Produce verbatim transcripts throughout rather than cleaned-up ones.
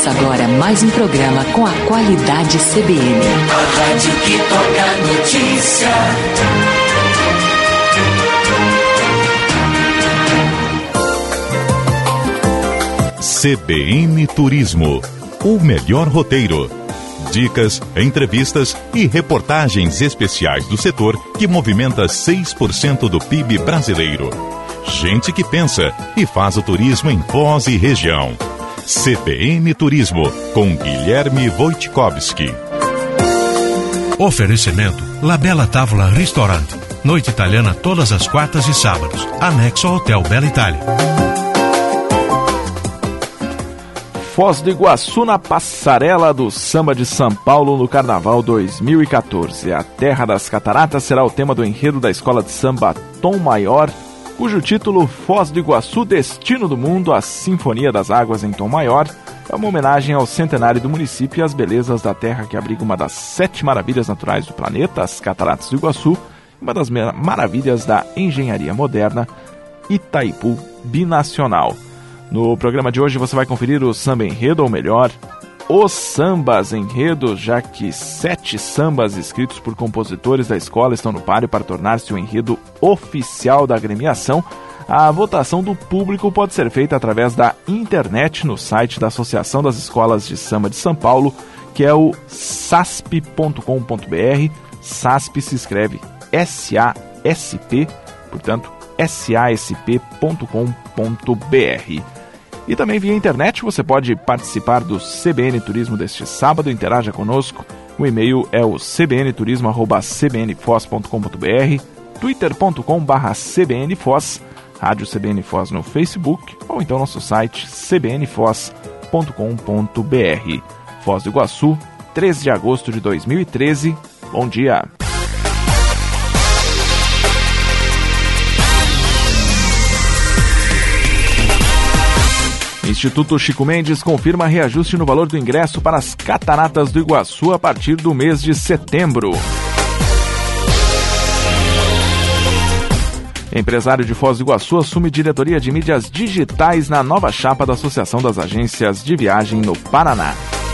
Começa agora mais um programa com a qualidade C B N. A rádio que toca notícia. C B N Turismo, o melhor roteiro. Dicas, entrevistas e reportagens especiais do setor que movimenta seis por cento do P I B brasileiro. Gente que pensa e faz o turismo em Foz e região. C B N Turismo, com Guilherme Wojtkowski. Oferecimento Labella Tavola Restaurante. Noite italiana todas as quartas e sábados. Anexo ao Hotel Bela Itália. Foz do Iguaçu na passarela do Samba de São Paulo no Carnaval dois mil e catorze. A Terra das Cataratas será o tema do enredo da Escola de Samba Tom Maior, cujo título Foz do Iguaçu, Destino do Mundo, a Sinfonia das Águas em Tom Maior, é uma homenagem ao centenário do município e às belezas da terra que abriga uma das sete maravilhas naturais do planeta, as Cataratas do Iguaçu, uma das maravilhas da engenharia moderna, Itaipu Binacional. No programa de hoje você vai conferir o samba enredo, ou melhor, os sambas enredo, já que sete sambas escritos por compositores da escola estão no páreo para tornar-se o enredo oficial da agremiação. A votação do público pode ser feita através da internet no site da Associação das Escolas de Samba de São Paulo, que é o sasp ponto com ponto b r. SASP se escreve S A S P, portanto, sasp ponto com ponto b r. E também via internet você pode participar do C B N Turismo deste sábado, interaja conosco. O e-mail é o c b n turismo arroba c b n foz ponto com ponto b r, twitter ponto com barra c b n foz, Rádio C B N Foz no Facebook, ou então nosso site c b n foz ponto com ponto b r. Foz do Iguaçu, três de agosto de dois mil e treze. Bom dia! Instituto Chico Mendes confirma reajuste no valor do ingresso para as Cataratas do Iguaçu a partir do mês de setembro. Empresário de Foz do Iguaçu assume diretoria de mídias digitais na nova chapa da Associação das Agências de Viagem no Paraná.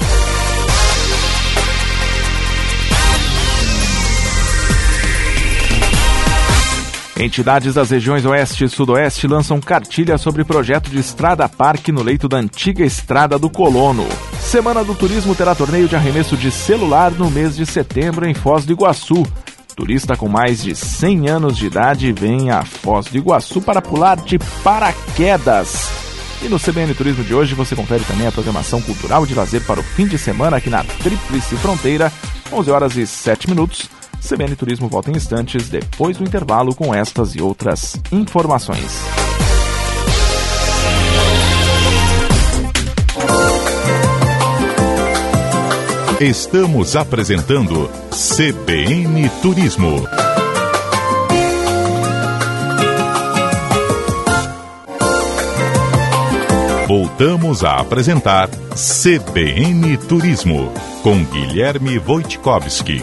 Entidades das regiões Oeste e Sudoeste lançam cartilha sobre projeto de estrada-parque no leito da antiga Estrada do Colono. Semana do Turismo terá torneio de arremesso de celular no mês de setembro em Foz do Iguaçu. Turista com mais de cem anos de idade vem a Foz do Iguaçu para pular de paraquedas. E no C B N Turismo de hoje você confere também a programação cultural de lazer para o fim de semana aqui na Tríplice Fronteira, onze horas e sete minutos. C B N Turismo volta em instantes, depois do intervalo, com estas e outras informações. Estamos apresentando C B N Turismo. Voltamos a apresentar C B N Turismo, com Guilherme Wojtkowski.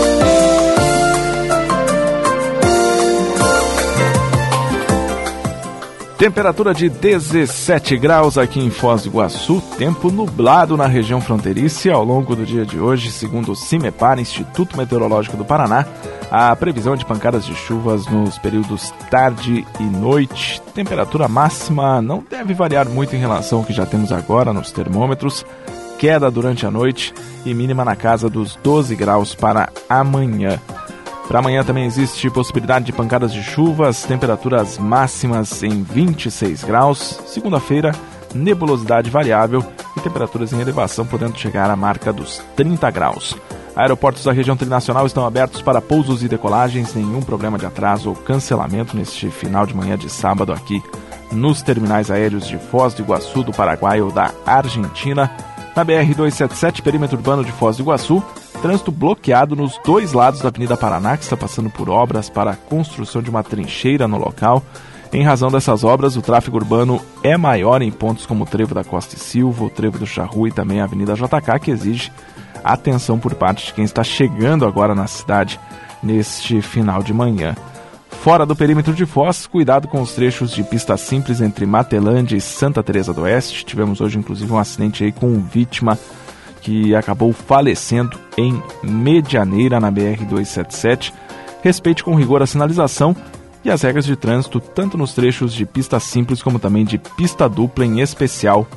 Temperatura de dezessete graus aqui em Foz do Iguaçu, tempo nublado na região fronteiriça ao longo do dia de hoje, segundo o CIMEPAR, Instituto Meteorológico do Paraná, a previsão de pancadas de chuvas nos períodos tarde e noite. Temperatura máxima não deve variar muito em relação ao que já temos agora nos termômetros, queda durante a noite e mínima na casa dos doze graus para amanhã. Para amanhã também existe possibilidade de pancadas de chuvas, temperaturas máximas em vinte e seis graus. Segunda-feira, nebulosidade variável e temperaturas em elevação podendo chegar à marca dos trinta graus. Aeroportos da região trinacional estão abertos para pousos e decolagens, nenhum problema de atraso ou cancelamento neste final de manhã de sábado aqui nos terminais aéreos de Foz do Iguaçu, do Paraguai ou da Argentina. Na B R duzentos e setenta e sete, perímetro urbano de Foz do Iguaçu, trânsito bloqueado nos dois lados da Avenida Paraná, que está passando por obras para a construção de uma trincheira no local. Em razão dessas obras, o tráfego urbano é maior em pontos como o Trevo da Costa e Silva, o Trevo do Charrua e também a Avenida J K, que exige atenção por parte de quem está chegando agora na cidade neste final de manhã. fora do perímetro de Foz, cuidado com os trechos de pista simples entre Matelândia e Santa Teresa do Oeste. Tivemos hoje, inclusive, um acidente aí com vítima que acabou falecendo em Medianeira, na B R duzentos e setenta e sete. Respeite com rigor a sinalização e as regras de trânsito, tanto nos trechos de pista simples como também de pista dupla, em especial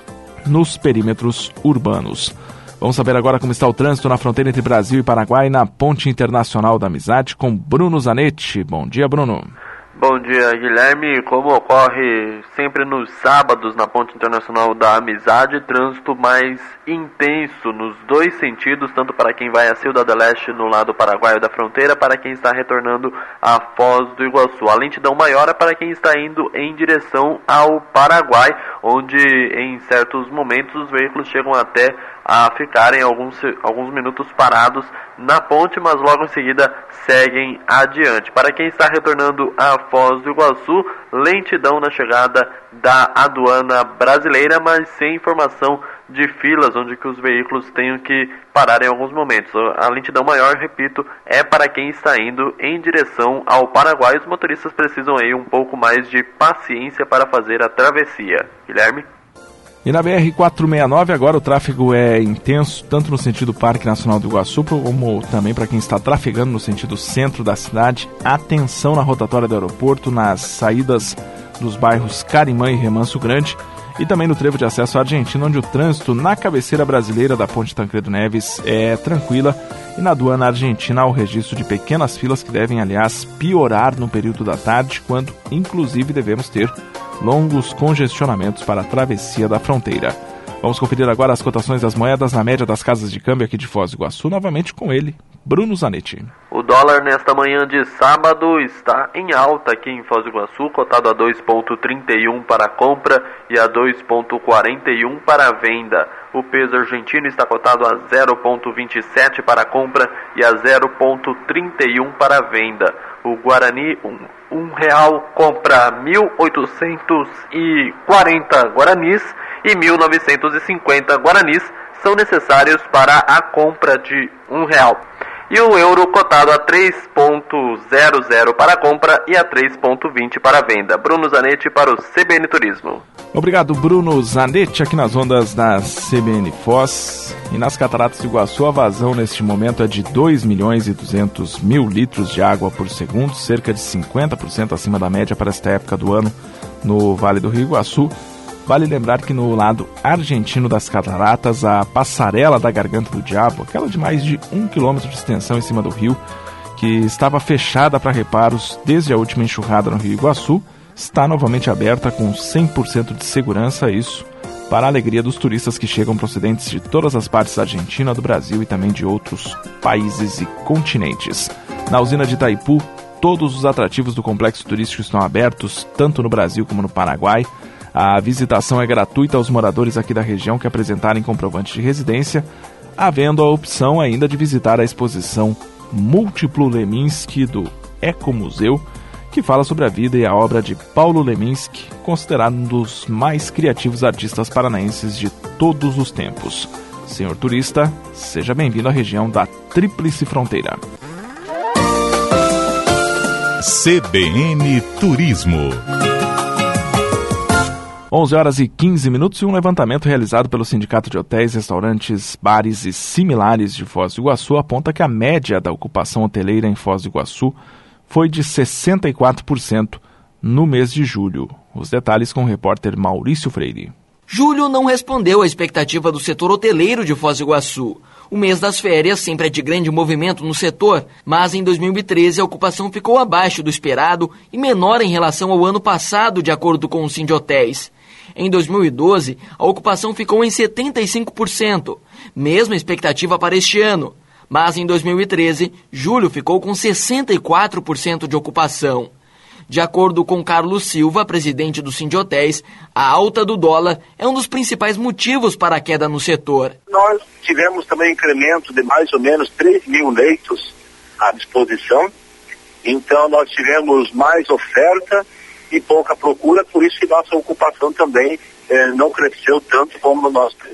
nos perímetros urbanos. Vamos saber agora como está o trânsito na fronteira entre Brasil e Paraguai, na Ponte Internacional da Amizade, com Bruno Zanetti. Bom dia, Bruno. Bom dia, Guilherme. Como ocorre sempre nos sábados na Ponte Internacional da Amizade, trânsito mais intenso nos dois sentidos, tanto para quem vai a Ciudad del Este no lado paraguaio da fronteira, para quem está retornando a Foz do Iguaçu. A lentidão maior é para quem está indo em direção ao Paraguai, onde em certos momentos os veículos chegam até a ficarem alguns, alguns minutos parados na ponte, mas logo em seguida seguem adiante. Para quem está retornando a Foz do Iguaçu, lentidão na chegada da aduana brasileira, mas sem informação de filas, onde que os veículos tenham que parar em alguns momentos. A lentidão maior, repito, é para quem está indo em direção ao Paraguai. Os motoristas precisam aí um pouco mais de paciência para fazer a travessia. Guilherme? E na B R quatrocentos e sessenta e nove agora o tráfego é intenso, tanto no sentido Parque Nacional do Iguaçu, como também para quem está trafegando no sentido centro da cidade. Atenção na rotatória do aeroporto, nas saídas dos bairros Carimã e Remanso Grande, e também no trevo de acesso à Argentina, onde o trânsito na cabeceira brasileira da Ponte Tancredo Neves é tranquila, e na aduana argentina há o registro de pequenas filas que devem, aliás, piorar no período da tarde, quando inclusive devemos ter longos congestionamentos para a travessia da fronteira. Vamos conferir agora as cotações das moedas na média das casas de câmbio aqui de Foz do Iguaçu, novamente com ele, Bruno Zanetti. O dólar nesta manhã de sábado está em alta aqui em Foz do Iguaçu, cotado a dois vírgula trinta e um para compra e a dois vírgula quarenta e um para venda. O peso argentino está cotado a zero vírgula vinte e sete para compra e a zero vírgula trinta e um para venda. O Guarani, um, um real compra mil oitocentos e quarenta guaranis e mil novecentos e cinquenta guaranis são necessários para a compra de um real. E o euro cotado a três vírgula zero zero para a compra e a três vírgula vinte para a venda. Bruno Zanetti para o C B N Turismo. Obrigado, Bruno Zanetti, aqui nas ondas da C B N Foz. E nas Cataratas do Iguaçu, a vazão neste momento é de dois milhões e duzentos mil litros de água por segundo, cerca de cinquenta por cento acima da média para esta época do ano no Vale do Rio Iguaçu. Vale lembrar que no lado argentino das cataratas, a passarela da Garganta do Diabo, aquela de mais de um quilômetro de extensão em cima do rio, que estava fechada para reparos desde a última enxurrada no Rio Iguaçu, está novamente aberta com cem por cento de segurança, isso para a alegria dos turistas que chegam procedentes de todas as partes da Argentina, do Brasil e também de outros países e continentes. Na usina de Itaipu, todos os atrativos do complexo turístico estão abertos, tanto no Brasil como no Paraguai. A visitação é gratuita aos moradores aqui da região que apresentarem comprovante de residência, havendo a opção ainda de visitar a exposição Múltiplo Leminski do Ecomuseu, que fala sobre a vida e a obra de Paulo Leminski, considerado um dos mais criativos artistas paranaenses de todos os tempos. Senhor turista, seja bem-vindo à região da Tríplice Fronteira. C B N Turismo. onze horas e quinze minutos e um levantamento realizado pelo Sindicato de Hotéis, Restaurantes, Bares e Similares de Foz do Iguaçu aponta que a média da ocupação hoteleira em Foz do Iguaçu foi de sessenta e quatro por cento no mês de julho. Os detalhes com o repórter Maurício Freire. Julho não respondeu à expectativa do setor hoteleiro de Foz do Iguaçu. O mês das férias sempre é de grande movimento no setor, mas em dois mil e treze a ocupação ficou abaixo do esperado e menor em relação ao ano passado, de acordo com o Sindhotéis. Em dois mil e doze, a ocupação ficou em setenta e cinco por cento, mesma expectativa para este ano. Mas em dois mil e treze, julho ficou com sessenta e quatro por cento de ocupação. De acordo com Carlos Silva, presidente do Sindhotéis, a alta do dólar é um dos principais motivos para a queda no setor. Nós tivemos também incremento de mais ou menos três mil leitos à disposição, então nós tivemos mais oferta e pouca procura, por isso que nossa ocupação também eh, não cresceu tanto como nós prevíamos.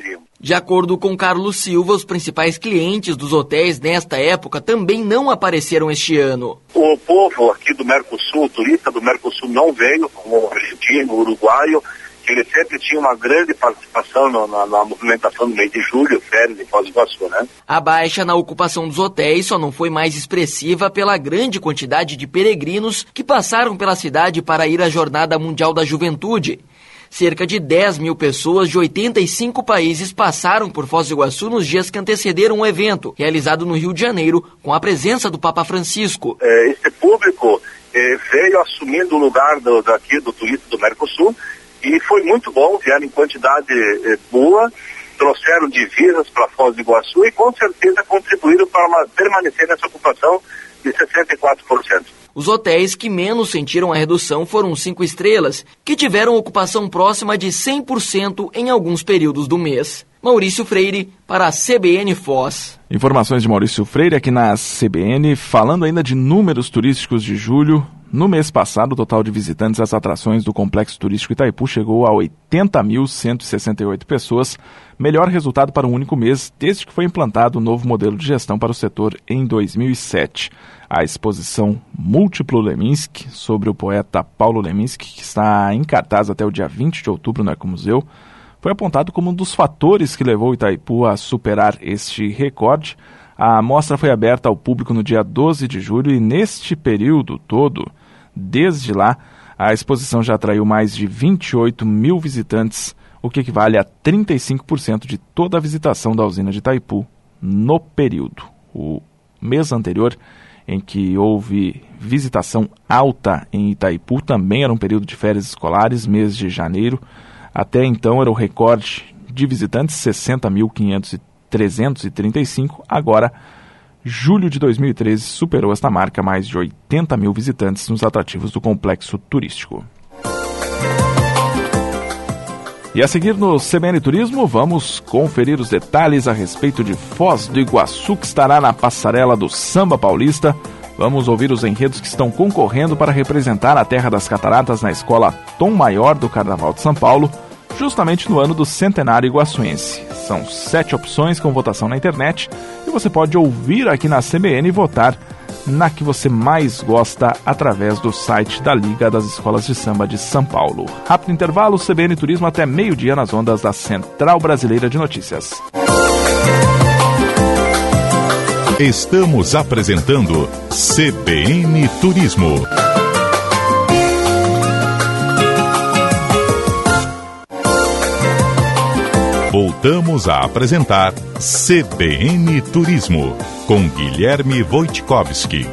De acordo com Carlos Silva, os principais clientes dos hotéis nesta época também não apareceram este ano. O povo aqui do Mercosul, o turista do Mercosul não veio, como o argentino, o uruguaio, que ele sempre tinha uma grande participação na, na, na movimentação do mês de julho, férias em Foz do Iguaçu, né? A baixa na ocupação dos hotéis só não foi mais expressiva pela grande quantidade de peregrinos que passaram pela cidade para ir à Jornada Mundial da Juventude. Cerca de dez mil pessoas de oitenta e cinco países passaram por Foz do Iguaçu nos dias que antecederam o evento, realizado no Rio de Janeiro, com a presença do Papa Francisco. É, esse público é, veio assumindo o lugar do, daqui do turista do Mercosul, e foi muito bom, vieram em quantidade eh, boa, trouxeram divisas para Foz do Iguaçu e com certeza contribuíram para uma, permanecer nessa ocupação de sessenta e quatro por cento. Os hotéis que menos sentiram a redução foram cinco estrelas, que tiveram ocupação próxima de cem por cento em alguns períodos do mês. Maurício Freire, para a C B N Foz. Informações de Maurício Freire aqui na C B N, falando ainda de números turísticos de julho. No mês passado, o total de visitantes às atrações do Complexo Turístico Itaipu chegou a oitenta mil cento e sessenta e oito pessoas, melhor resultado para um único mês desde que foi implantado o novo modelo de gestão para o setor em dois mil e sete. A exposição Múltiplo Leminski, sobre o poeta Paulo Leminski, que está em cartaz até o dia vinte de outubro no Ecomuseu, foi apontado como um dos fatores que levou o Itaipu a superar este recorde. A mostra foi aberta ao público no dia doze de julho e neste período todo, desde lá, a exposição já atraiu mais de vinte e oito mil visitantes, o que equivale a trinta e cinco por cento de toda a visitação da usina de Itaipu no período. O mês anterior, em que houve visitação alta em Itaipu, também era um período de férias escolares, mês de janeiro. Até então era o recorde de visitantes, sessenta mil trezentos e trinta e cinco. Agora, julho de dois mil e treze superou esta marca, mais de oitenta mil visitantes nos atrativos do complexo turístico. E a seguir no C B N Turismo, vamos conferir os detalhes a respeito de Foz do Iguaçu, que estará na passarela do Samba Paulista. Vamos ouvir os enredos que estão concorrendo para representar a Terra das Cataratas na Escola Tom Maior do Carnaval de São Paulo, justamente no ano do Centenário Iguaçuense. São sete opções com votação na internet e você pode ouvir aqui na C B N e votar na que você mais gosta através do site da Liga das Escolas de Samba de São Paulo. Rápido intervalo, C B N Turismo até meio-dia nas ondas da Central Brasileira de Notícias. Estamos apresentando C B N Turismo. Voltamos a apresentar C B N Turismo, com Guilherme Wojtkowski.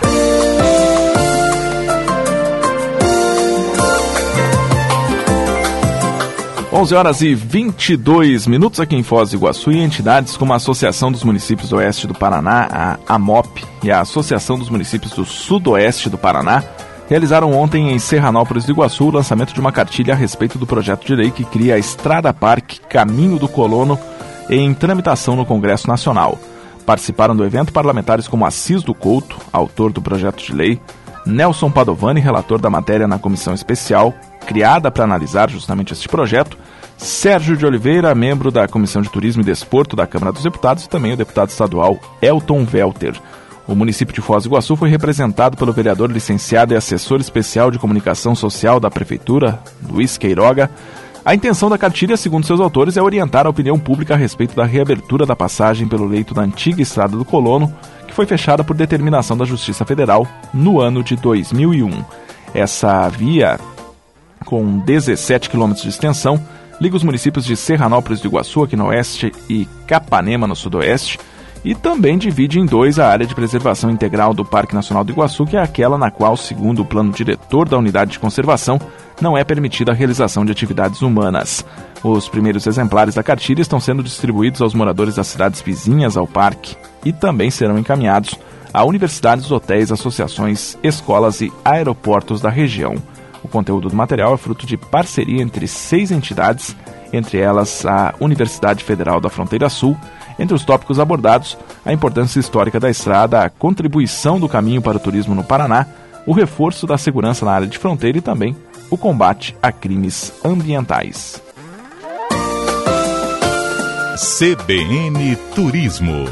onze horas e vinte e dois minutos aqui em Foz do Iguaçu, e entidades como a Associação dos Municípios do Oeste do Paraná, a AMOP, e a Associação dos Municípios do Sudoeste do Paraná realizaram ontem em Serranópolis do Iguaçu o lançamento de uma cartilha a respeito do projeto de lei que cria a Estrada Parque Caminho do Colono em tramitação no Congresso Nacional. Participaram do evento parlamentares como Assis do Couto, autor do projeto de lei, Nelson Padovani, relator da matéria na comissão especial, criada para analisar justamente este projeto, Sérgio de Oliveira, membro da Comissão de Turismo e Desporto da Câmara dos Deputados, e também o deputado estadual Elton Welter. O município de Foz do Iguaçu foi representado pelo vereador licenciado e assessor especial de comunicação social da Prefeitura, Luiz Queiroga. A intenção da cartilha, segundo seus autores, é orientar a opinião pública a respeito da reabertura da passagem pelo leito da antiga Estrada do Colono, que foi fechada por determinação da Justiça Federal no ano de dois mil e um. Essa via, com dezessete quilômetros de extensão, liga os municípios de Serranópolis do Iguaçu, aqui no oeste, e Capanema, no sudoeste, e também divide em dois a área de preservação integral do Parque Nacional do Iguaçu, que é aquela na qual, segundo o plano diretor da unidade de conservação, não é permitida a realização de atividades humanas. Os primeiros exemplares da cartilha estão sendo distribuídos aos moradores das cidades vizinhas ao parque e também serão encaminhados a universidades, hotéis, associações, escolas e aeroportos da região. O conteúdo do material é fruto de parceria entre seis entidades, entre elas a Universidade Federal da Fronteira Sul. Entre os tópicos abordados, a importância histórica da estrada, a contribuição do caminho para o turismo no Paraná, o reforço da segurança na área de fronteira e também o combate a crimes ambientais. C B N Turismo.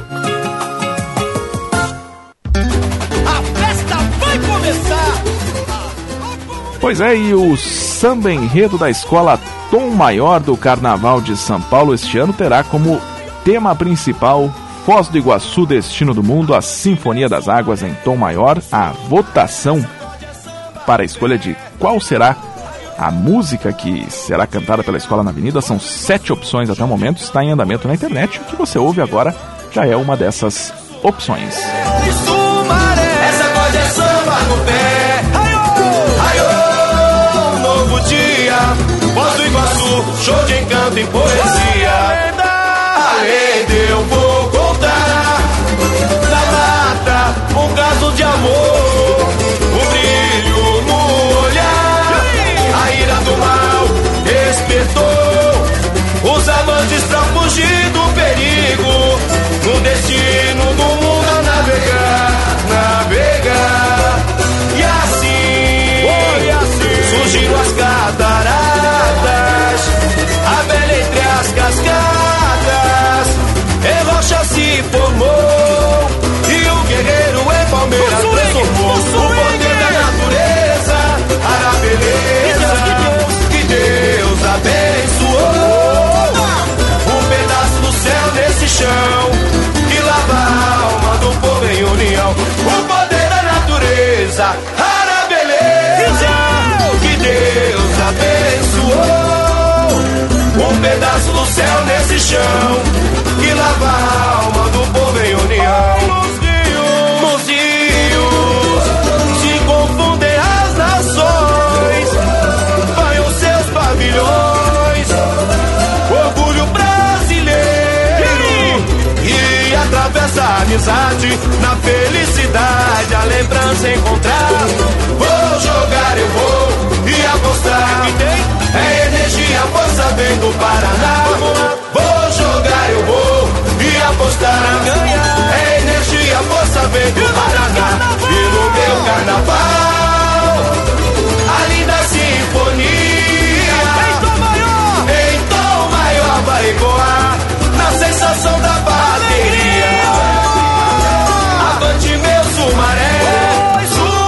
A festa vai começar! Pois é, e o samba enredo da Escola Tom Maior do Carnaval de São Paulo este ano terá como tema principal Foz do Iguaçu, Destino do Mundo, a Sinfonia das Águas em Tom Maior. A votação para a escolha de qual será a música que será cantada pela Escola na Avenida são sete opções até o momento, está em andamento na internet. O que você ouve agora já é uma dessas opções. Essa voz é samba no pé. Aiô, um novo dia. Foz do Iguaçu, show de encanto e poesia. A lenda eu vou contar. Na mata, um caso de amor. Um brilho no olhar. A ira do mal despertou os amantes pra fugir do perigo. No destino do mundo a navegar, navegar. E assim, oh, e assim surgiram as cataratas, a bela entre as cascadas, em rocha se formou, e o guerreiro em palmeira transformou. O poder da natureza, a beleza que Deus abençoou. Um pedaço do céu nesse chão, que lava a alma do povo em união. O poder da natureza, a beleza que Deus abençoou. Um pedaço do céu nesse chão, que lava a alma do povo em união. Nos rios se confundem as nações, banham seus pavilhões, orgulho brasileiro, e atravessa a amizade, na felicidade a lembrança encontrar. Vou jogar, eu vou e apostar, é energia, força vem do Paraná. Vou jogar, eu vou e apostar, é energia, força vem do Paraná. E no meu carnaval, a linda sinfonia em tom maior vai ecoar, na sensação da bateria. Avante meu Sumaré,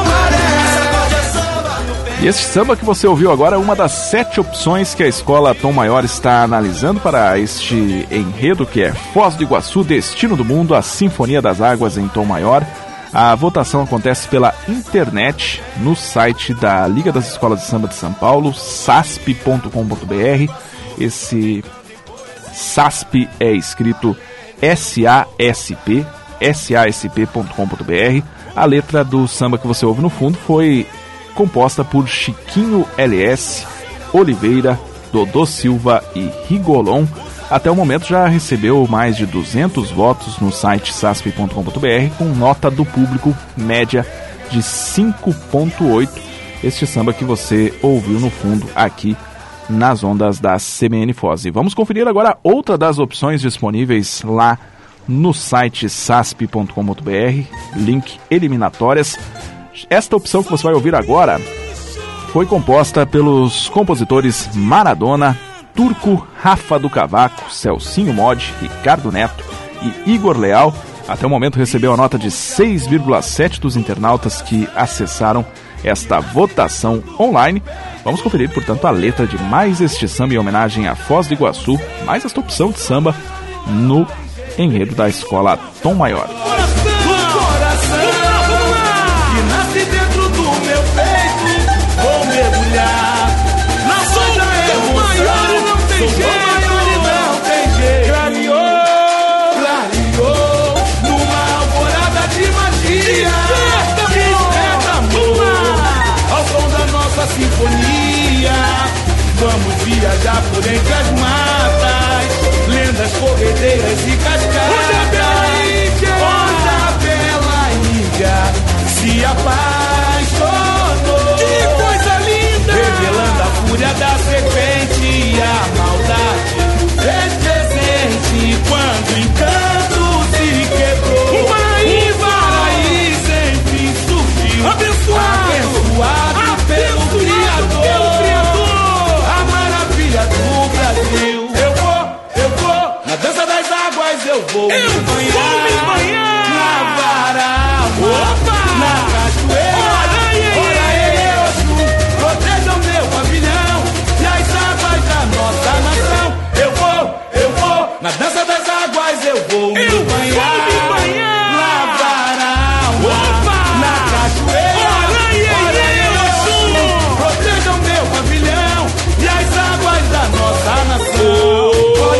Sumaré. E esse samba que você ouviu agora é uma das sete opções que a Escola Tom Maior está analisando para este enredo, que é Foz do Iguaçu, Destino do Mundo, a Sinfonia das Águas em Tom Maior. A votação acontece pela internet no site da Liga das Escolas de Samba de São Paulo, sasp ponto com ponto br. Esse SASP é escrito S A S P, S A S P ponto com ponto br. A letra do samba que você ouve no fundo foi composta por Chiquinho L S, Oliveira, Dodô Silva e Rigolon. Até o momento já recebeu mais de duzentos votos no site sasp ponto com ponto br, com nota do público média de cinco ponto oito. Este samba que você ouviu no fundo aqui nas ondas da C B N Foz. E vamos conferir agora outra das opções disponíveis lá no site sasp ponto com ponto br, link eliminatórias. Esta opção que você vai ouvir agora foi composta pelos compositores Maradona, Turco, Rafa do Cavaco, Celcinho Mod, Ricardo Neto e Igor Leal. Até o momento recebeu a nota de seis vírgula sete dos internautas que acessaram esta votação online. Vamos conferir, portanto, a letra de mais este samba em homenagem a Foz do Iguaçu, mais esta opção de samba no enredo da Escola Tom Maior. Sinfonia, vamos viajar por entre as matas, lendas corredeiras e cascadas, onde a bela ilha se apaixonou. Que coisa linda! Revelando a fúria da serpente e a maldade fez presente quando o encanto se quebrou. O paraíso, o paraíso enfim surgiu, abençoado, abençoado pelo Criador, a maravilha do Brasil. vou eu me banhar, vou me banhar. Na varal, opa, na cachoeira. Ora ele, Oxum, protejam meu pavilhão e as águas da nossa nação. Eu vou, eu vou, na dança das águas eu vou me eu banhar. Vou me banhar. Na varal, opa, na cachoeira. Ora ele, Oxum, protejam meu pavilhão e as águas da nossa nação.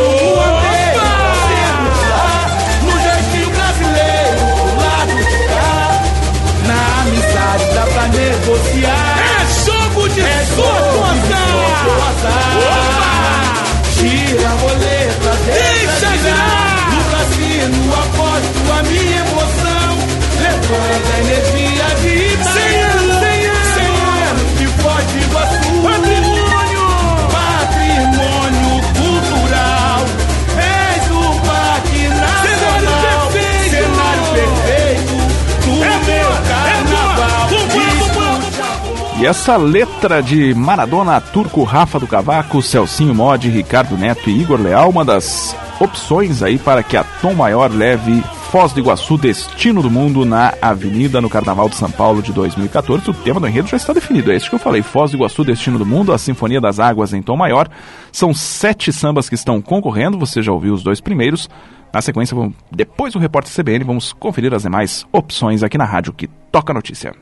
Dá pra negociar. É jogo de é sorte. Gira a roleta, deixa girar. No cassino aposto a minha emoção. Levanta a energia de Itaú. Cem anos, cem anos, cem anos de Foz do Iguaçu. Patrimônio, patrimônio cultural. És o Parque Nacional. Cenário perfeito do é meu carnaval. E essa letra de Maradona, Turco, Rafa do Cavaco, Celcinho Mod, Ricardo Neto e Igor Leal, uma das opções aí para que a Tom Maior leve Foz do Iguaçu, destino do mundo, na Avenida, no Carnaval de São Paulo de dois mil e catorze. O tema do enredo já está definido, é isso que eu falei, Foz do Iguaçu, destino do mundo, a Sinfonia das Águas em Tom Maior. São sete sambas que estão concorrendo, você já ouviu os dois primeiros. Na sequência, vamos, depois do Repórter C B N, vamos conferir as demais opções aqui na rádio que toca a notícia.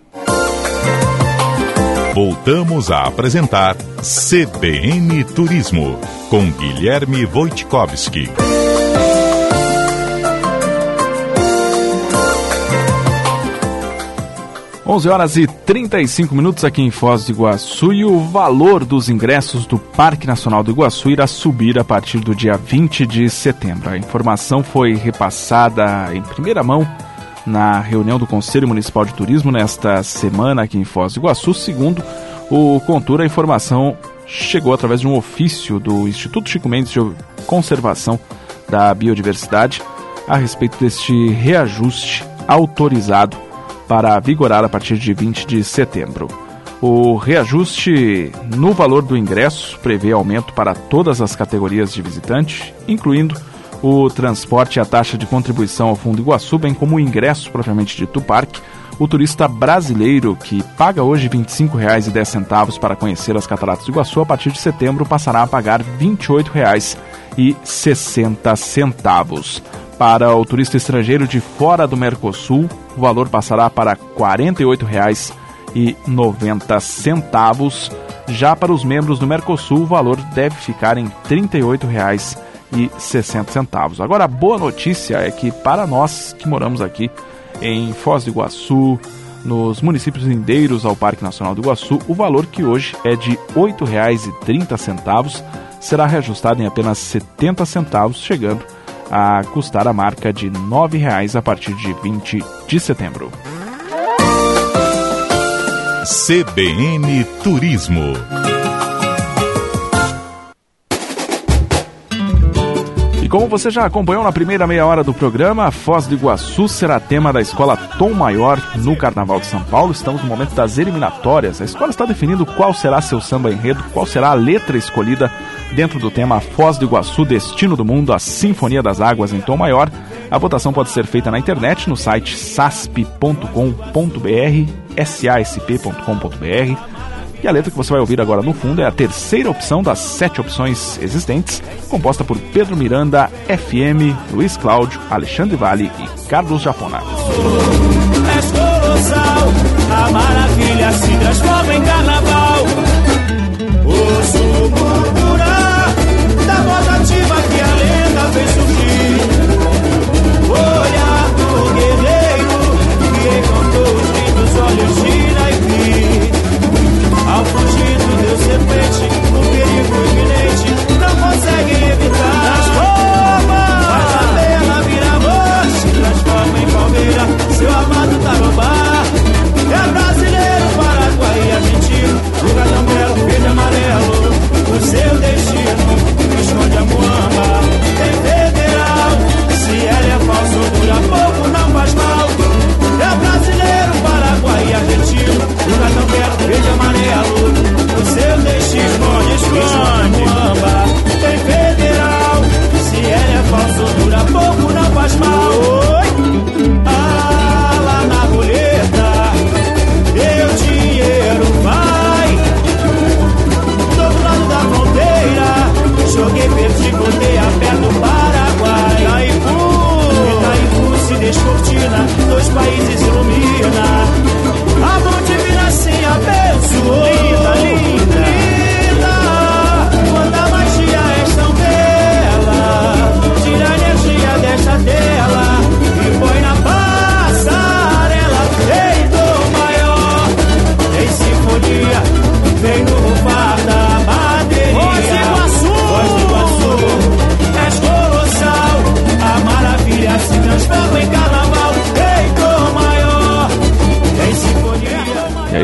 Voltamos a apresentar C B N Turismo, com Guilherme Wojtkowski. onze horas e trinta e cinco minutos aqui em Foz do Iguaçu, e o valor dos ingressos do Parque Nacional do Iguaçu irá subir a partir do dia vinte de setembro. A informação foi repassada em primeira mão na reunião do Conselho Municipal de Turismo nesta semana aqui em Foz do Iguaçu. Segundo o Contura, a informação chegou através de um ofício do Instituto Chico Mendes de Conservação da Biodiversidade a respeito deste reajuste autorizado para vigorar a partir de vinte de setembro. O reajuste no valor do ingresso prevê aumento para todas as categorias de visitante, incluindo o transporte e a taxa de contribuição ao Fundo Iguaçu, bem como o ingresso propriamente dito do parque. O turista brasileiro que paga hoje vinte e cinco reais e dez centavos para conhecer as Cataratas do Iguaçu, a partir de setembro passará a pagar vinte e oito reais e sessenta centavos. Para o turista estrangeiro de fora do Mercosul, o valor passará para quarenta e oito reais e noventa centavos. Já para os membros do Mercosul, o valor deve ficar em trinta e oito reais e sessenta centavos. Agora, a boa notícia é que para nós que moramos aqui em Foz do Iguaçu, nos municípios lindeiros ao Parque Nacional do Iguaçu, o valor que hoje é de oito reais e trinta centavos será reajustado em apenas setenta centavos, chegando a custar a marca de nove reais a partir de vinte de setembro. C B N Turismo. E como você já acompanhou na primeira meia hora do programa, Foz do Iguaçu será tema da Escola Tom Maior no Carnaval de São Paulo. Estamos no momento das eliminatórias. A escola está definindo qual será seu samba enredo, qual será a letra escolhida dentro do tema Foz do Iguaçu, destino do mundo, a Sinfonia das Águas em Tom Maior. A votação pode ser feita na internet, no site sasp ponto com ponto br, sasp ponto com ponto br. E a letra que você vai ouvir agora no fundo é a terceira opção das sete opções existentes, composta por Pedro Miranda, F M, Luiz Cláudio, Alexandre Vale e Carlos Jafona. És colossal, a maravilha se transforma em carnaval. O sucultura da voz ativa que a lenda fez surgir. O olhar do guerreiro que encantou os lindos olhos de Iraí. Ao fugir do Deus serpente, o perigo iminente não consegue evitar. Transforma, faz a bela vira amor, se transforma em palmeira, seu amado Tarobá. É brasileiro, paraguai, argentino, lugar tão belo, verde e amarelo.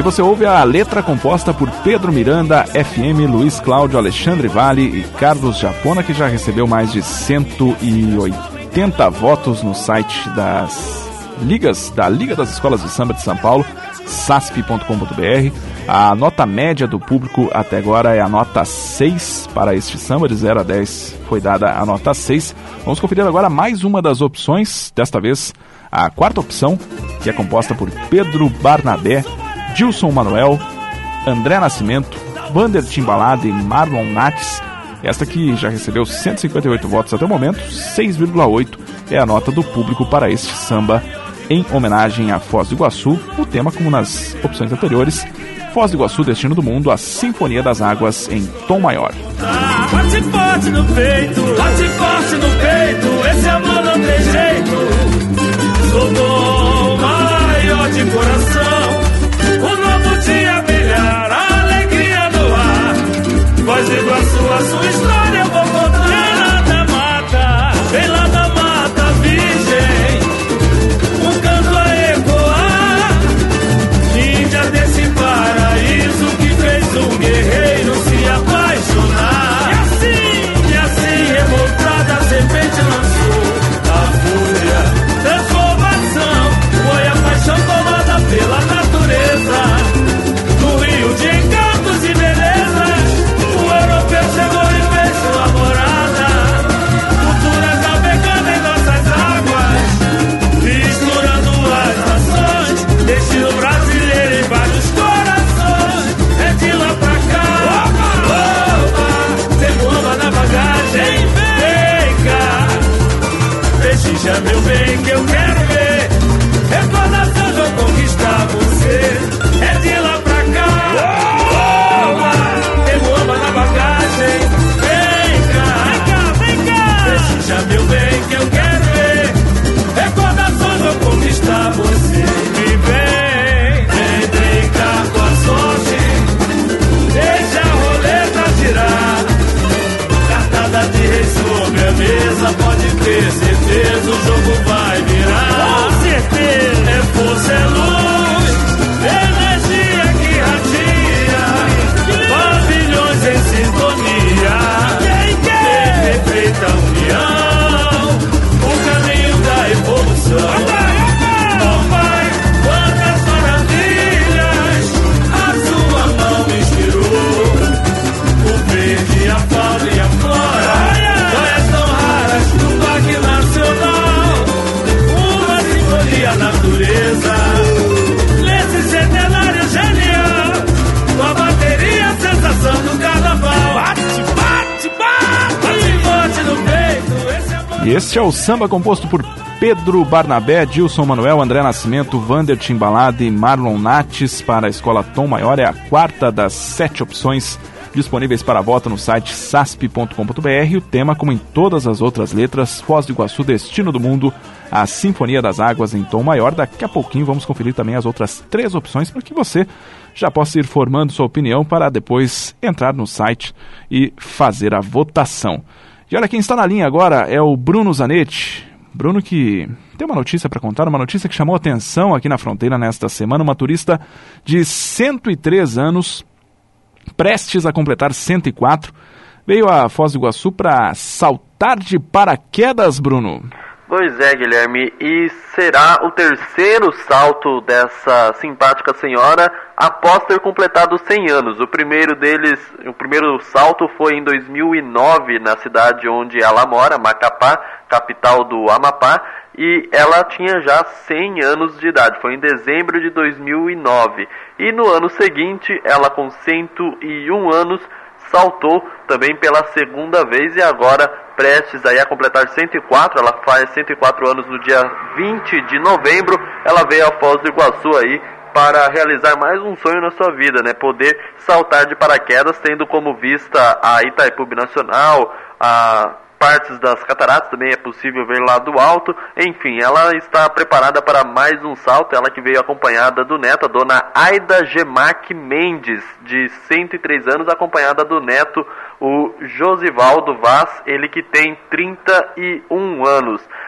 você ouve a letra composta por Pedro Miranda, F M, Luiz Cláudio, Alexandre Vale e Carlos Japona, que já recebeu mais de cento e oitenta votos no site das ligas, da Liga das Escolas de Samba de São Paulo, sasp ponto com ponto b r. A nota média do público até agora é a nota seis para este samba, de zero a dez foi dada a nota seis. Vamos conferir agora mais uma das opções, desta vez a quarta opção, que é composta por Pedro Barnabé, Dilson Manuel, André Nascimento, Vander Timbalada e Marlon Nates. Esta que já recebeu cento e cinquenta e oito votos até o momento, seis vírgula oito é a nota do público para este samba em homenagem a Foz do Iguaçu. O tema, como nas opções anteriores, Foz do Iguaçu, Destino do Mundo, a Sinfonia das Águas em tom maior. Bate forte no peito, bate forte no peito, esse amor não tem jeito. Sou tom maior de coração, o novo dia brilhar, a alegria no ar. Foz do Iguaçu, a sua história eu vou contar. Vem lá da mata, vem lá da mata virgem, um canto a ecoar, índia desse paraíso que fez um guerreiro se apaixonar. E assim, e assim, revoltada, a serpente lançou a fúria, transformação, foi a paixão tomada pela natureza, no rio de encantos e belezas, o europeu chegou e fez sua morada, culturas navegando em nossas águas, misturando as nações, destino brasileiro em vários corações, é de lá pra cá, opa, Zemuamba na bagagem, vem cá, prestigia meu bem que eu quero ver, recordação de eu conquistar você, é de lá pra cá, opa, Zemuamba na bagagem, vem cá, vem cá, vem cá, prestigia meu bem que eu quero ver, recordação de eu conquistar você, me vem, vem brincar com a sorte, deixa a roleta girar, cartada de rei sobre a mesa, pode ter certeza, o jogo vai virar, com certeza, é força, é luz, energia que radia, pavilhões em sintonia, perfeita união, o caminho da evolução. Oh Pai, quantas maravilhas a sua mão me inspirou, o verde, a fauna e a flora, joias tão raras do Parque Nacional, uma sinfonia à natureza, nesse cenário genial, com a bateria, a sensação do carnaval. Bate, bate, bate, bate forte no peito, esse amor. E este é o samba composto por Pedro Barnabé, Dilson Manuel, André Nascimento, Vander Timbalada e Marlon Nates para a Escola Tom Maior. É a quarta das sete opções disponíveis para voto no site sasp ponto com ponto b r. O tema, como em todas as outras letras, Foz do Iguaçu, Destino do Mundo, a Sinfonia das Águas em tom maior. Daqui a pouquinho vamos conferir também as outras três opções para que você já possa ir formando sua opinião para depois entrar no site e fazer a votação. E olha, quem está na linha agora é o Bruno Zanetti. Bruno, que tem uma notícia para contar, uma notícia que chamou atenção aqui na fronteira nesta semana. Uma turista de cento e três anos, prestes a completar cento e quatro, veio a Foz do Iguaçu para saltar de paraquedas, Bruno. Pois é, Guilherme, e será o terceiro salto dessa simpática senhora após ter completado cem anos. O primeiro deles, o primeiro salto foi em dois mil e nove, na cidade onde ela mora, Macapá, capital do Amapá, e ela tinha já cem anos de idade, foi em dezembro de dois mil e nove. E no ano seguinte, ela com cento e um anos, saltou também pela segunda vez e agora prestes aí a completar cento e quatro, ela faz cento e quatro anos no dia vinte de novembro, ela veio a Foz do Iguaçu aí para realizar mais um sonho na sua vida, né? Poder saltar de paraquedas, tendo como vista a Itaipu Nacional, a partes das cataratas, também é possível ver lá do alto. Enfim, ela está preparada para mais um salto, ela que veio acompanhada do neto, a dona Aida Gemac Mendes, de cento e três anos, acompanhada do neto, o Josivaldo Vaz, ele que tem trinta e um anos.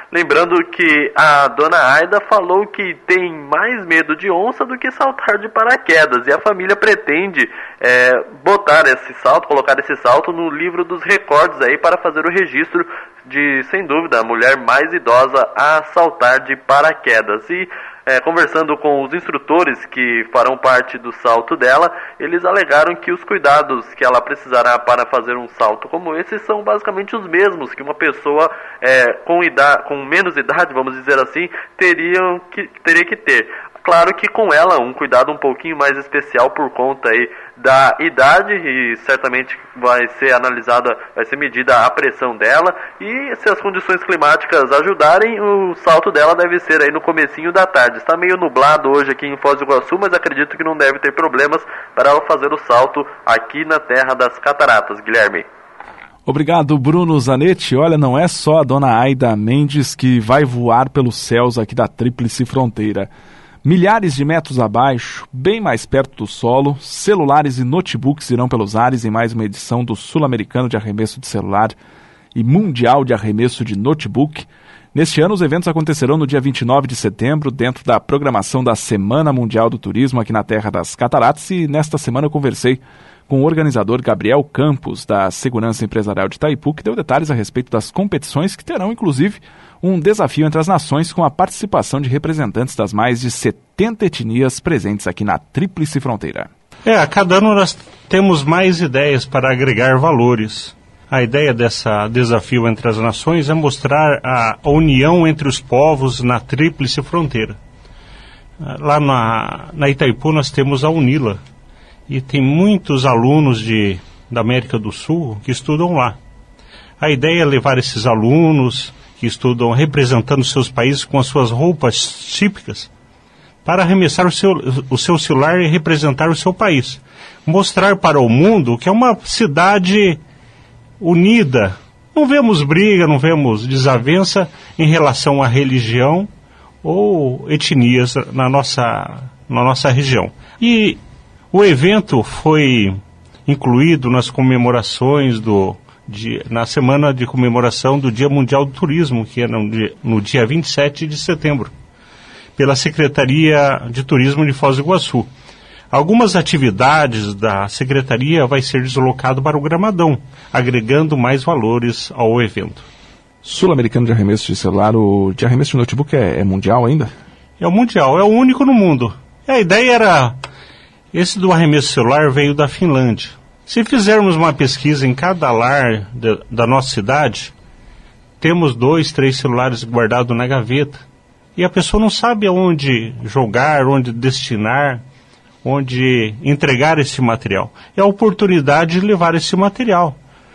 Lembrando que a dona Aida falou que tem mais medo de onça do que saltar de paraquedas, e a família pretende é, botar esse salto, colocar esse salto no livro dos recordes aí para fazer o registro de, sem dúvida, a mulher mais idosa a saltar de paraquedas. E É, conversando com os instrutores que farão parte do salto dela, eles alegaram que os cuidados que ela precisará para fazer um salto como esse são basicamente os mesmos que uma pessoa é, com, idade, com menos idade, vamos dizer assim, teriam que, teria que ter. Claro que com ela um cuidado um pouquinho mais especial por conta aí da idade, e certamente vai ser analisada, vai ser medida a pressão dela, e se as condições climáticas ajudarem, o salto dela deve ser aí no comecinho da tarde. Está meio nublado hoje aqui em Foz do Iguaçu, mas acredito que não deve ter problemas para ela fazer o salto aqui na Terra das Cataratas. Guilherme. Obrigado, Bruno Zanetti. Olha, não é só a dona Aida Mendes que vai voar pelos céus aqui da Tríplice Fronteira. Milhares de metros abaixo, bem mais perto do solo, celulares e notebooks irão pelos ares em mais uma edição do Sul-Americano de Arremesso de Celular e Mundial de Arremesso de Notebook. Neste ano, os eventos acontecerão no dia vinte e nove de setembro, dentro da programação da Semana Mundial do Turismo aqui na Terra das Cataratas, e nesta semana eu conversei com o organizador Gabriel Campos, da Segurança Empresarial de Itaipu, que deu detalhes a respeito das competições que terão, inclusive, um desafio entre as nações com a participação de representantes das mais de setenta etnias presentes aqui na Tríplice Fronteira. É, a cada ano nós temos mais ideias para agregar valores. A ideia desse desafio entre as nações é mostrar a união entre os povos na Tríplice Fronteira. Lá na, na Itaipu nós temos a UNILA, e tem muitos alunos de, da América do Sul que estudam lá. A ideia é levar esses alunos que estudam representando seus países com as suas roupas típicas para arremessar o seu, o seu celular e representar o seu país. Mostrar para o mundo que é uma cidade unida. Não vemos briga, não vemos desavença em relação à religião ou etnias na nossa, na nossa região. E o evento foi incluído nas comemorações do, de, na semana de comemoração do Dia Mundial do Turismo, que é no dia, no dia vinte e sete de setembro, pela Secretaria de Turismo de Foz do Iguaçu. Algumas atividades da Secretaria vai ser deslocado para o Gramadão, agregando mais valores ao evento. Sul-Americano de Arremesso de Celular, o de arremesso de notebook é, é mundial ainda? É o mundial, é o único no mundo. A ideia era... Esse do arremesso celular veio da Finlândia. Se fizermos uma pesquisa em cada lar de, da nossa cidade, temos dois, três celulares guardados na gaveta. E a pessoa não sabe aonde jogar, onde destinar, onde entregar esse material. É a oportunidade de levar esse material.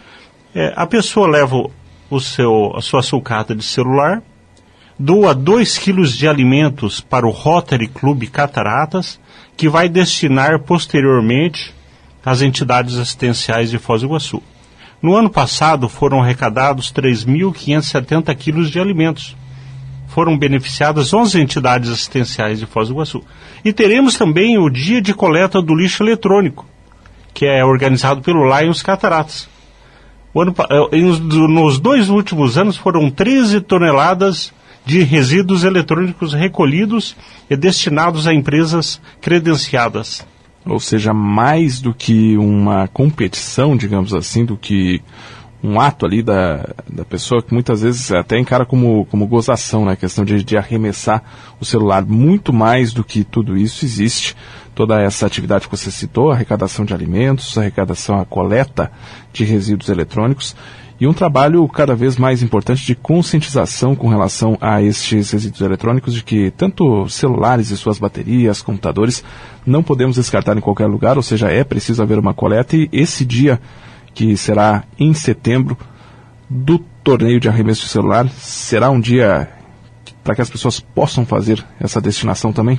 É, a pessoa leva o seu, a sua sucata de celular, doa dois quilos de alimentos para o Rotary Club Cataratas, que vai destinar posteriormente às entidades assistenciais de Foz do Iguaçu. No ano passado foram arrecadados três mil quinhentos e setenta quilos de alimentos. Foram beneficiadas onze entidades assistenciais de Foz do Iguaçu. E teremos também o dia de coleta do lixo eletrônico, que é organizado pelo Lions Cataratas. O ano, nos dois últimos anos foram treze toneladas de resíduos eletrônicos recolhidos e destinados a empresas credenciadas. Ou seja, mais do que uma competição, digamos assim, do que um ato ali da, da pessoa que muitas vezes até encara como, como gozação, né? A questão de, de arremessar o celular. Muito mais do que tudo isso existe toda essa atividade que você citou, a arrecadação de alimentos, a arrecadação, a coleta de resíduos eletrônicos, e um trabalho cada vez mais importante de conscientização com relação a estes resíduos eletrônicos, de que tanto celulares e suas baterias, computadores, não podemos descartar em qualquer lugar, ou seja, é preciso haver uma coleta. E esse dia, que será em setembro, do torneio de arremesso de celular, será um dia para que as pessoas possam fazer essa destinação também?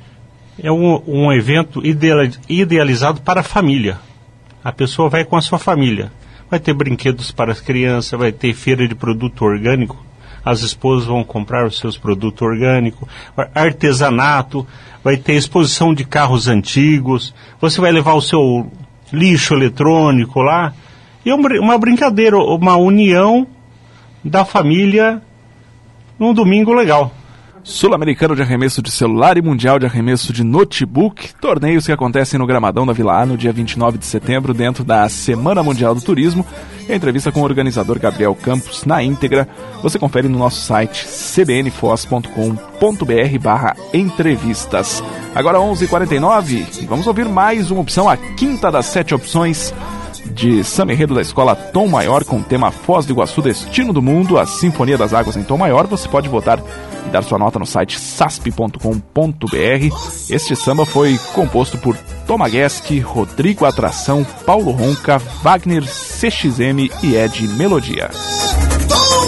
É um, um evento idealizado para a família. A pessoa vai com a sua família. Vai ter brinquedos para as crianças, vai ter feira de produto orgânico. As esposas vão comprar os seus produtos orgânicos, artesanato, vai ter exposição de carros antigos, você vai levar o seu lixo eletrônico lá. E é uma brincadeira, uma união da família num domingo legal. Sul-Americano de Arremesso de Celular e Mundial de Arremesso de Notebook, torneios que acontecem no Gramadão da Vila A no dia vinte e nove de setembro, dentro da Semana Mundial do Turismo. E a entrevista com o organizador Gabriel Campos na íntegra você confere no nosso site c b n foz ponto com ponto b r barra entrevistas. Agora onze e quarenta e nove, e vamos ouvir mais uma opção, a quinta das sete opções de samba enredo da Escola Tom Maior, com o tema Foz do Iguaçu, Destino do Mundo, a Sinfonia das Águas em Tom Maior. Você pode votar e dar sua nota no site sasp ponto com ponto b r. Este samba foi composto por Tomagueschi, Rodrigo Atração, Paulo Ronca, Wagner C X M e Ed Melodia. Tom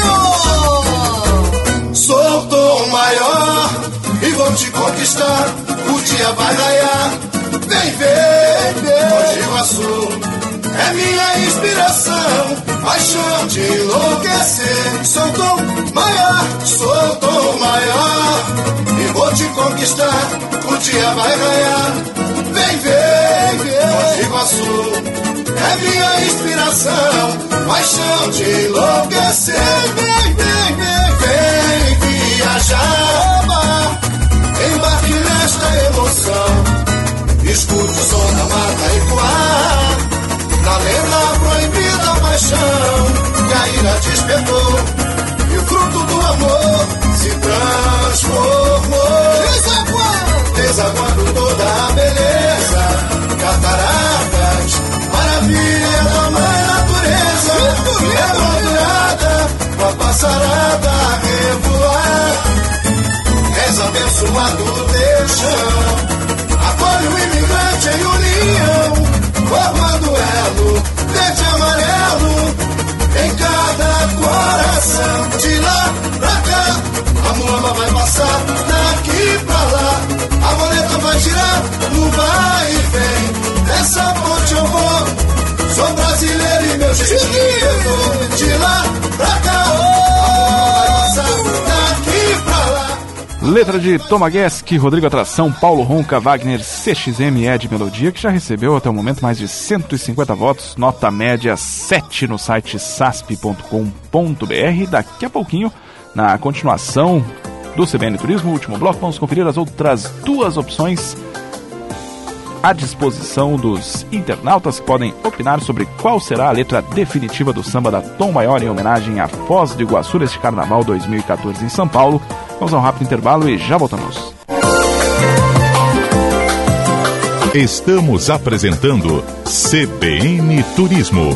Maior, sou Tom Maior e vou te conquistar, o dia vai raiar, vem ver, Foz do Iguaçu é minha inspiração, paixão de enlouquecer. Sou Tom Maior, sou Tom Maior e vou te conquistar, o dia vai raiar, vem ver, Foz do Iguaçu é minha inspiração, paixão de enlouquecer. Vem, vem, vem, vem viajar, embarque nesta emoção, escute o som da mata ecoar, na lenda proibida paixão, que a ira despertou, e o fruto do amor se transformou, desaguando, desaguando toda a beleza, cataratas, maravilha da mãe natureza, embordurada, com a passarada a revoar, és abençoado teu chão, acolhe o imigrante em união, formando elo, verde e amarelo, em cada coração. De lá pra cá, a muamba vai passar, daqui pra lá, a roleta vai girar, no vai e vem, dessa ponte eu vou, sou brasileiro e meu jeitinho eu vou. De lá pra cá, a muamba vai passar, daqui pra lá. Letra de Tomagueschi, Rodrigo Atração, Paulo Ronca, Wagner C X M e Ed Melodia, que já recebeu até o momento mais de cento e cinquenta votos, nota média sete no site sasp ponto com ponto b r. Daqui a pouquinho, na continuação do C B N Turismo, último bloco, vamos conferir as outras duas opções à disposição dos internautas que podem opinar sobre qual será a letra definitiva do samba da Tom Maior em homenagem à Foz do Iguaçu neste Carnaval dois mil e catorze em São Paulo. Vamos a um rápido intervalo e já voltamos. Estamos apresentando C B N Turismo.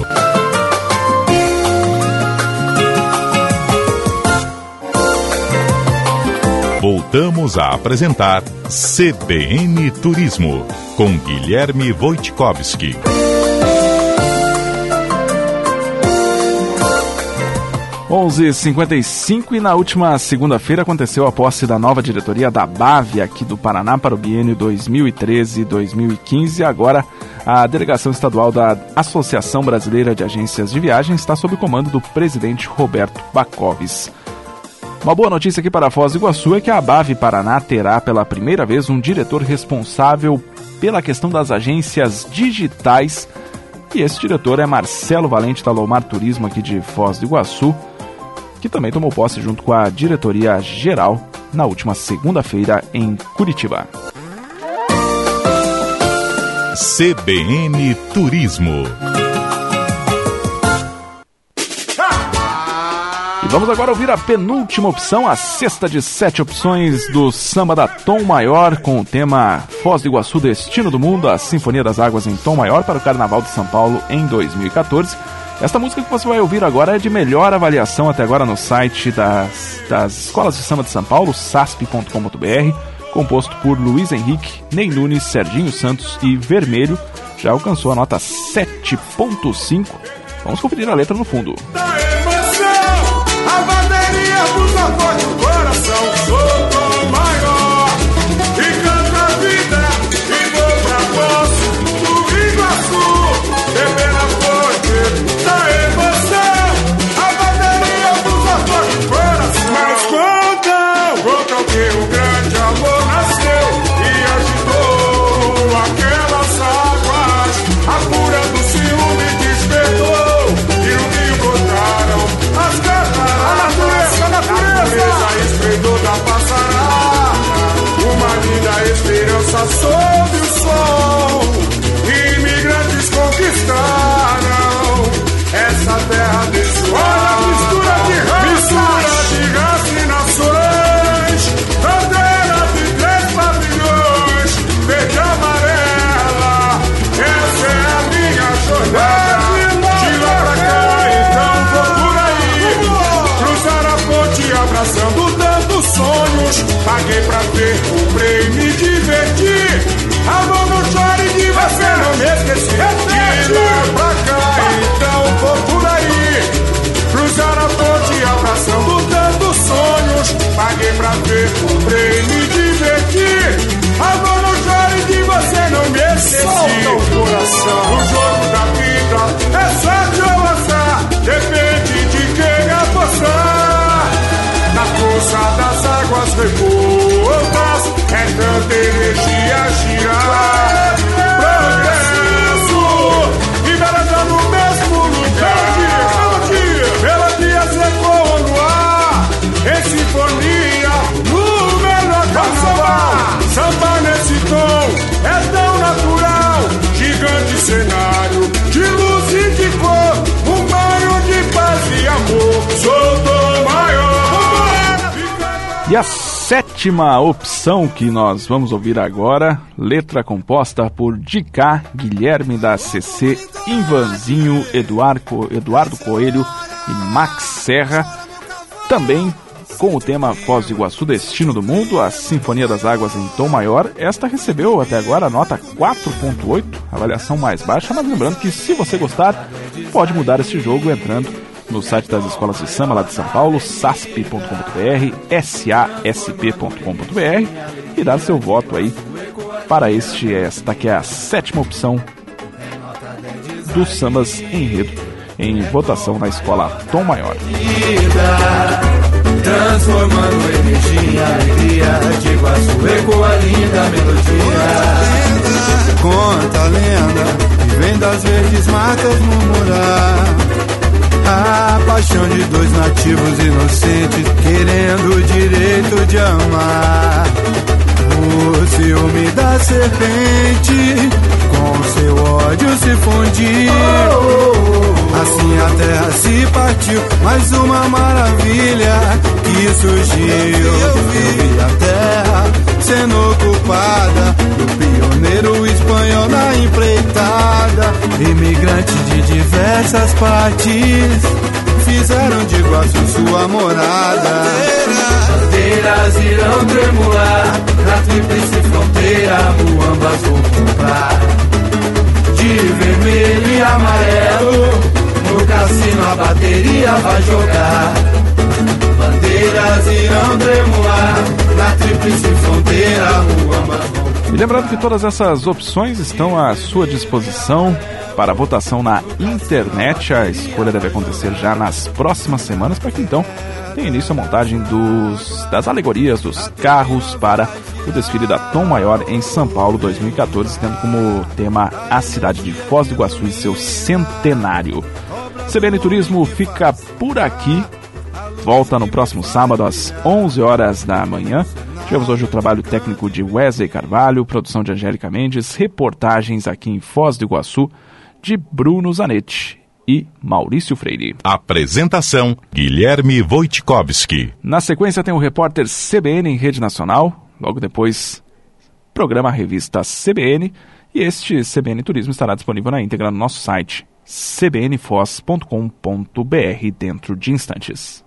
Voltamos a apresentar C B N Turismo com Guilherme Wojtkowski. onze e cinquenta e cinco, e na última segunda-feira aconteceu a posse da nova diretoria da Abave aqui do Paraná para o biênio dois mil e treze a dois mil e quinze. Agora a delegação estadual da Associação Brasileira de Agências de Viagem está sob o comando do presidente Roberto Bacoves. Uma boa notícia aqui para Foz do Iguaçu é que a Abave Paraná terá pela primeira vez um diretor responsável pela questão das agências digitais, e esse diretor é Marcelo Valente, da Lomar Turismo aqui de Foz do Iguaçu, que também tomou posse junto com a diretoria geral na última segunda-feira em Curitiba. C B N Turismo. E vamos agora ouvir a penúltima opção, a sexta de sete opções do samba da Tom Maior, com o tema Foz do Iguaçu, Destino do Mundo, a Sinfonia das Águas em Tom Maior para o Carnaval de São Paulo em dois mil e catorze. Esta música que você vai ouvir agora é de melhor avaliação até agora no site das, das Escolas de Samba de São Paulo, sasp ponto com ponto b r, composto por Luiz Henrique, Ney Nunes, Serginho Santos e Vermelho. Já alcançou a nota sete ponto cinco. Vamos conferir a letra no fundo. A bateria busca forte o coração, sou Tom Maior e canta a vida e vou pra Foz do Iguaçu, beber na fonte da emoção. A bateria busca forte o coração, mas contam, contam que um grande amor nasceu e agitou aquelas águas, apurando o ciúme despertou e no rio brotaram as cataratas. A natureza, a natureza. abraçando tantos sonhos. Paguei pra ver, comprei, me diverti. Amor, não chore de você, não me esqueci. De lá pra cá, então vou por aí. Cruzar a ponte, abraçando tantos sonhos. Paguei pra ver, comprei, me diverti. Amor, não chore de você, não me esqueci. Solta o coração. O jogo da vida é sorte ou azar, depende de quem apostar. Na força das águas revoltas, é tanta energia girar. Progresso e beleza no mesmo lugar. Melodias ecoam no ar, em sinfonia, no melhor carnaval. Samba nesse tom é tão natural, gigante cenário de luz e de cor, um banho de paz e amor. Sou Tom Maior. E a sétima opção que nós vamos ouvir agora, letra composta por D K, Guilherme da C C, Ivanzinho, Eduardo, Eduardo Coelho e Max Serra, também com o tema Foz do Iguaçu, Destino do Mundo, a Sinfonia das Águas em Tom Maior. Esta recebeu até agora a nota quatro ponto oito, avaliação mais baixa, mas lembrando que se você gostar, pode mudar este jogo entrando no site das escolas de samba lá de São Paulo, sasp ponto com ponto br, sasp ponto com ponto br, e dar seu voto aí para este, esta que é a sétima opção dos sambas enredo em votação na escola Tom Maior. Transformando energia em alegria, de Iguaçu ecoa a linda melodia. Conta a lenda, que vem das verdes matas murmurar. A paixão de dois nativos inocentes, querendo o direito de amar. O ciúme da serpente, com seu ódio se fundiu. Assim a terra se partiu, mais uma maravilha que surgiu. Eu vi a terra sendo ocupada, do pioneiro espanhol na empreitada. Imigrantes de diversas partes fizeram de Iguaçu sua morada. Bandeiras irão tremular, na tríplice fronteira muambas vou comprar. De vermelho e amarelo, no cassino a bateria vai jogar. Bandeiras irão tremular, na tríplice fronteira muambas vou comprar. E lembrando que todas essas opções estão à sua disposição para votação na internet. A escolha deve acontecer já nas próximas semanas, para que então tenha início a montagem dos, das alegorias dos carros para o desfile da Tom Maior em São Paulo dois mil e catorze, tendo como tema a cidade de Foz do Iguaçu e seu centenário. C B N Turismo fica por aqui, volta no próximo sábado às onze horas da manhã. Tivemos hoje o trabalho técnico de Wesley Carvalho, produção de Angélica Mendes, reportagens aqui em Foz do Iguaçu de Bruno Zanetti e Maurício Freire. Apresentação: Guilherme Wojtkowski. Na sequência tem o repórter C B N em rede nacional, logo depois programa Revista C B N, e este C B N Turismo estará disponível na íntegra no nosso site c b n foz ponto com ponto b r dentro de instantes.